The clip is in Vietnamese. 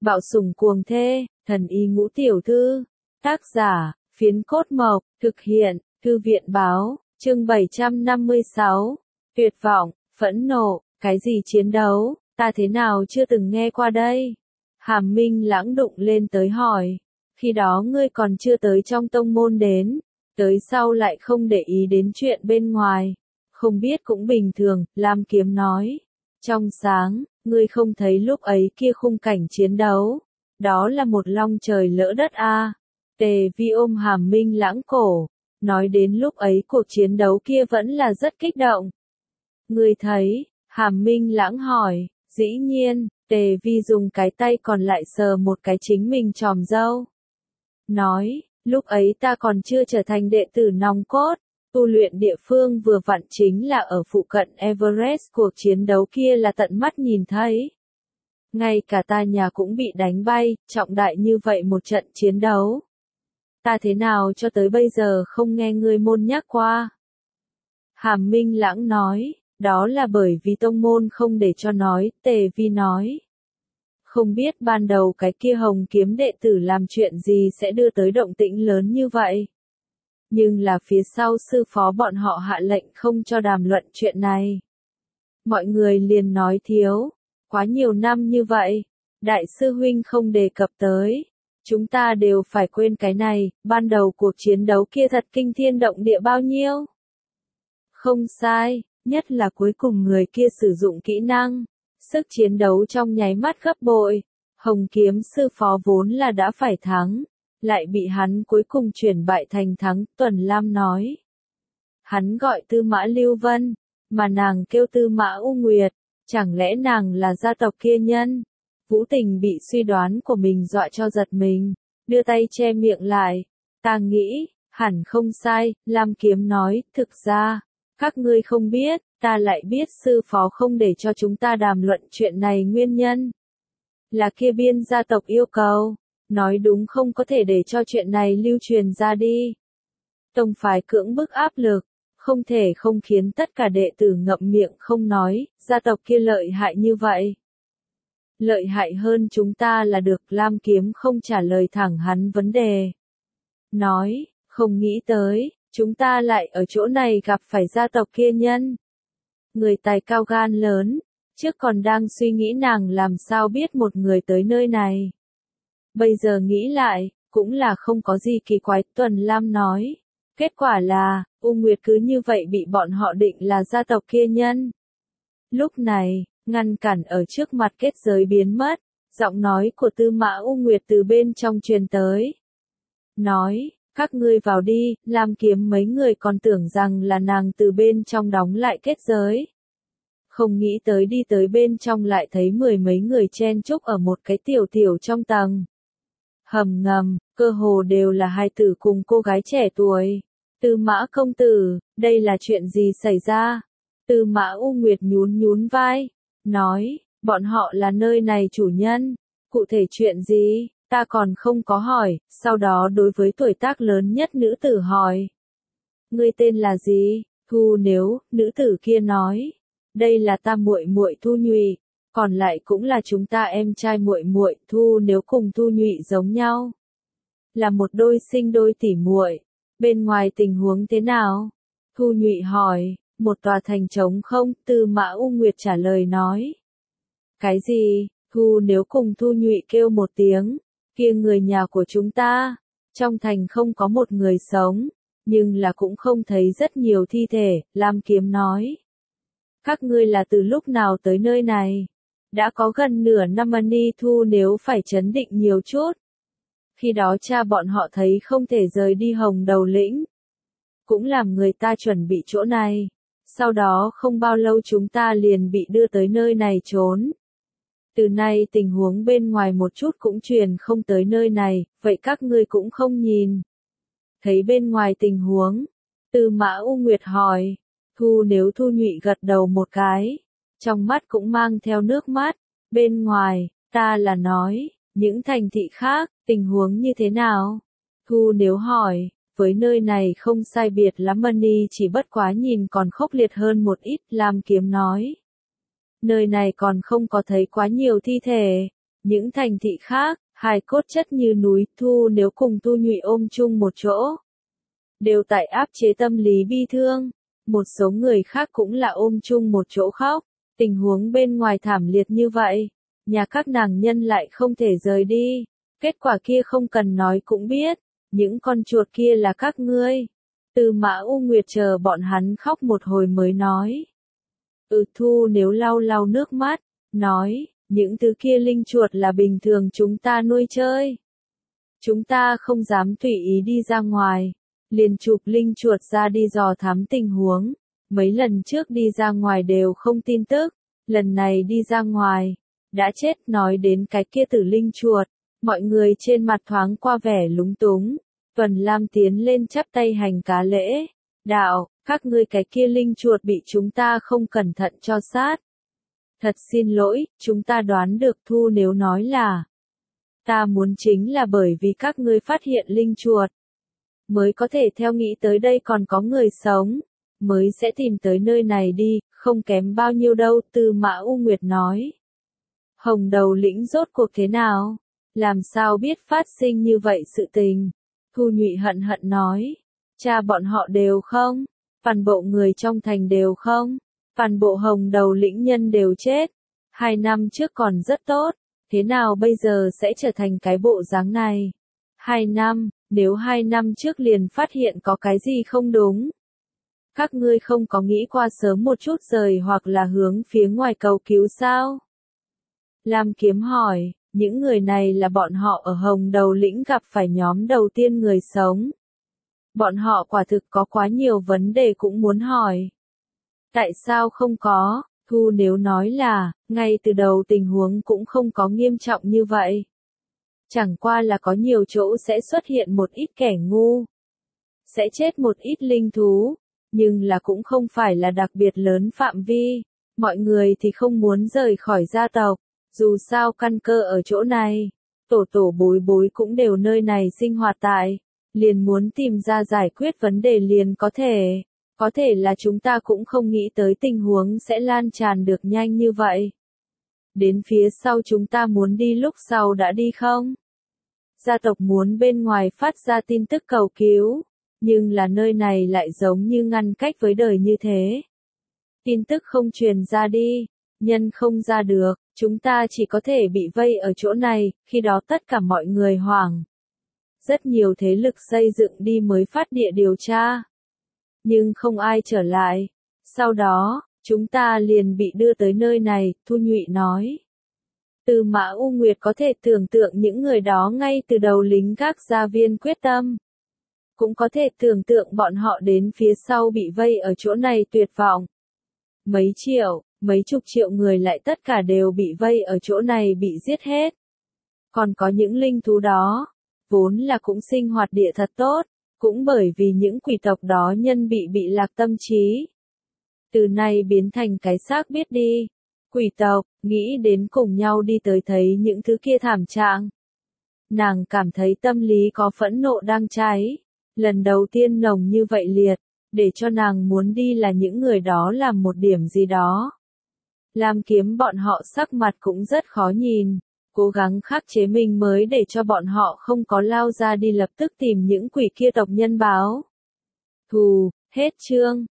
Bạo sủng cuồng thê, thần y ngũ tiểu thư. Tác giả, Phiến Cốt Mộc, thực hiện, Thư viện báo, chương 756. Tuyệt vọng, phẫn nộ, cái gì chiến đấu, ta thế nào chưa từng nghe qua đây? Hàm Minh Lãng đụng lên tới hỏi. Khi đó ngươi còn chưa tới trong tông môn đến, tới sau lại không để ý đến chuyện bên ngoài. Không biết cũng bình thường, Lam Kiếm nói. Trong sáng, ngươi không thấy lúc ấy kia khung cảnh chiến đấu. Đó là một long trời lỡ đất a. Tề Vi ôm Hàm Minh Lãng cổ. Nói đến lúc ấy cuộc chiến đấu kia vẫn là rất kích động. Ngươi thấy, Hàm Minh Lãng hỏi, dĩ nhiên, Tề Vi dùng cái tay còn lại sờ một cái chính mình tròm râu. Nói, lúc ấy ta còn chưa trở thành đệ tử nòng cốt, tu luyện địa phương vừa vặn chính là ở phụ cận Everest, cuộc chiến đấu kia là tận mắt nhìn thấy. Ngay cả ta nhà cũng bị đánh bay, trọng đại như vậy một trận chiến đấu. Ta thế nào cho tới bây giờ không nghe ngươi môn nhắc qua? Hàm Minh Lãng nói, đó là bởi vì tông môn không để cho nói, Tề Vi nói. Không biết ban đầu cái kia Hồng Kiếm đệ tử làm chuyện gì sẽ đưa tới động tĩnh lớn như vậy. Nhưng là phía sau sư phó bọn họ hạ lệnh không cho đàm luận chuyện này. Mọi người liền nói thiếu, quá nhiều năm như vậy, đại sư huynh không đề cập tới. Chúng ta đều phải quên cái này, ban đầu cuộc chiến đấu kia thật kinh thiên động địa bao nhiêu. Không sai, nhất là cuối cùng người kia sử dụng kỹ năng. Sức chiến đấu trong nháy mắt gấp bội. Hồng Kiếm sư phó vốn là đã phải thắng. Lại bị hắn cuối cùng chuyển bại thành thắng, Tuần Lam nói. Hắn gọi Tư Mã Lưu Vân, mà nàng kêu Tư Mã U Nguyệt, chẳng lẽ nàng là gia tộc kia nhân? Vũ Tình bị suy đoán của mình dọa cho giật mình, đưa tay che miệng lại. Ta nghĩ, hẳn không sai, Lam Kiếm nói, thực ra, các ngươi không biết, ta lại biết sư phó không để cho chúng ta đàm luận chuyện này nguyên nhân. Là kia biên gia tộc yêu cầu. Nói đúng không có thể để cho chuyện này lưu truyền ra đi. Tông phái cưỡng bức áp lực, không thể không khiến tất cả đệ tử ngậm miệng không nói, gia tộc kia lợi hại như vậy. Lợi hại hơn chúng ta là được, Lam Kiếm không trả lời thẳng hắn vấn đề. Nói, không nghĩ tới, chúng ta lại ở chỗ này gặp phải gia tộc kia nhân. Người tài cao gan lớn, trước còn đang suy nghĩ nàng làm sao biết một người tới nơi này. Bây giờ nghĩ lại, cũng là không có gì kỳ quái, Tuần Lam nói. Kết quả là, U Nguyệt cứ như vậy bị bọn họ định là gia tộc kia nhân. Lúc này, ngăn cản ở trước mặt kết giới biến mất, giọng nói của Tư Mã U Nguyệt từ bên trong truyền tới. Nói, các ngươi vào đi, Lam Kiếm mấy người còn tưởng rằng là nàng từ bên trong đóng lại kết giới. Không nghĩ tới đi tới bên trong lại thấy mười mấy người chen chúc ở một cái tiểu trong tầng. Hầm ngầm, cơ hồ đều là hai tử cùng cô gái trẻ tuổi. Tư Mã công tử, đây là chuyện gì xảy ra? Tư Mã U Nguyệt nhún vai, nói, bọn họ là nơi này chủ nhân. Cụ thể chuyện gì, ta còn không có hỏi, sau đó đối với tuổi tác lớn nhất nữ tử hỏi. Ngươi tên là gì? Thu Nếu, nữ tử kia nói. Đây là ta muội muội Thu Nhụy. Còn lại cũng là chúng ta em trai muội muội, Thu Nếu cùng Thu Nhụy giống nhau. Là một đôi sinh đôi tỉ muội. Bên ngoài tình huống thế nào? Thu Nhụy hỏi, một tòa thành trống không? Tư Mã U Nguyệt trả lời nói. Cái gì? Thu Nếu cùng Thu Nhụy kêu một tiếng, kia người nhà của chúng ta. Trong thành không có một người sống, nhưng là cũng không thấy rất nhiều thi thể, Lam Kiếm nói. Các ngươi là từ lúc nào tới nơi này? Đã có gần nửa năm, Ni Thu Nếu phải trấn định nhiều chút. Khi đó cha bọn họ thấy không thể rời đi Hồng Đầu Lĩnh. Cũng làm người ta chuẩn bị chỗ này. Sau đó không bao lâu chúng ta liền bị đưa tới nơi này trốn. Từ nay tình huống bên ngoài một chút cũng truyền không tới nơi này, vậy các ngươi cũng không nhìn. Thấy bên ngoài tình huống. Tư Mã U Nguyệt hỏi. Thu Nếu Thu Nhụy gật đầu một cái. Trong mắt cũng mang theo nước mắt. Bên ngoài, ta là nói, những thành thị khác, tình huống như thế nào? Thu Nếu hỏi, với nơi này không sai biệt lắm, Ni chỉ bất quá nhìn còn khốc liệt hơn một ít, Lam Kiếm nói. Nơi này còn không có thấy quá nhiều thi thể. Những thành thị khác, hài cốt chất như núi, Thu nếu cùng Tu Nhụy ôm chung một chỗ, đều tại áp chế tâm lý bi thương. Một số người khác cũng là ôm chung một chỗ khóc. Tình huống bên ngoài thảm liệt như vậy, nhà các nàng nhân lại không thể rời đi. Kết quả kia không cần nói cũng biết, những con chuột kia là các ngươi. Tư Mã U Nguyệt chờ bọn hắn khóc một hồi mới nói. Thu nếu lau lau nước mắt, nói, những thứ kia linh chuột là bình thường chúng ta nuôi chơi. Chúng ta không dám tùy ý đi ra ngoài, liền chụp linh chuột ra đi dò thám tình huống. Mấy lần trước đi ra ngoài đều không tin tức, lần này đi ra ngoài, đã chết. Nói đến cái kia tử linh chuột, mọi người trên mặt thoáng qua vẻ lúng túng. Vân Lam tiến lên chắp tay hành cá lễ, đạo, các ngươi cái kia linh chuột bị chúng ta không cẩn thận cho sát. Thật xin lỗi, chúng ta đoán được. Thu nếu nói là, ta muốn chính là bởi vì các ngươi phát hiện linh chuột, mới có thể theo nghĩ tới đây còn có người sống, mới sẽ tìm tới nơi này đi, không kém bao nhiêu đâu. Tư Mã U Nguyệt nói. Hồng Đầu Lĩnh rốt cuộc thế nào? Làm sao biết phát sinh như vậy sự tình? Thu Nhụy hận hận nói. Cha bọn họ đều không? Toàn bộ người trong thành đều không? Toàn bộ Hồng Đầu Lĩnh nhân đều chết. 2 năm trước còn rất tốt, thế nào bây giờ sẽ trở thành cái bộ dáng này? 2 năm, nếu 2 năm trước liền phát hiện có cái gì không đúng. Các ngươi không có nghĩ qua sớm một chút rời hoặc là hướng phía ngoài cầu cứu sao? Lam Kiếm hỏi, những người này là bọn họ ở Hồng Đầu Lĩnh gặp phải nhóm đầu tiên người sống. Bọn họ quả thực có quá nhiều vấn đề cũng muốn hỏi. Tại sao không có? Thu nếu nói là, ngay từ đầu tình huống cũng không có nghiêm trọng như vậy. Chẳng qua là có nhiều chỗ sẽ xuất hiện một ít kẻ ngu. Sẽ chết một ít linh thú, nhưng là cũng không phải là đặc biệt lớn phạm vi. Mọi người thì không muốn rời khỏi gia tộc, dù sao căn cơ ở chỗ này. Tổ tổ bối bối cũng đều nơi này sinh hoạt tại, liền muốn tìm ra giải quyết vấn đề liền có thể. Có thể là chúng ta cũng không nghĩ tới tình huống sẽ lan tràn được nhanh như vậy. Đến phía sau chúng ta muốn đi lúc sau đã đi không? Gia tộc muốn bên ngoài phát ra tin tức cầu cứu, nhưng là nơi này lại giống như ngăn cách với đời như thế. Tin tức không truyền ra đi, nhân không ra được, chúng ta chỉ có thể bị vây ở chỗ này, khi đó tất cả mọi người hoảng. Rất nhiều thế lực xây dựng đi mới phát địa điều tra. Nhưng không ai trở lại. Sau đó, chúng ta liền bị đưa tới nơi này, Thu Nhụy nói. Tư Mã U Nguyệt có thể tưởng tượng những người đó ngay từ đầu lính gác gia viên quyết tâm. Cũng có thể tưởng tượng bọn họ đến phía sau bị vây ở chỗ này tuyệt vọng. Mấy triệu, mấy chục triệu người lại tất cả đều bị vây ở chỗ này bị giết hết. Còn có những linh thú đó, vốn là cũng sinh hoạt địa thật tốt, cũng bởi vì những quỷ tộc đó nhân bị lạc tâm trí. Từ nay biến thành cái xác biết đi. Quỷ tộc, nghĩ đến cùng nhau đi tới thấy những thứ kia thảm trạng. Nàng cảm thấy tâm lý có phẫn nộ đang cháy. Lần đầu tiên nồng như vậy liệt, để cho nàng muốn đi là những người đó làm một điểm gì đó. Lam Kiếm bọn họ sắc mặt cũng rất khó nhìn, cố gắng khắc chế mình mới để cho bọn họ không có lao ra đi lập tức tìm những quỷ kia tộc nhân báo thù. Hết chương.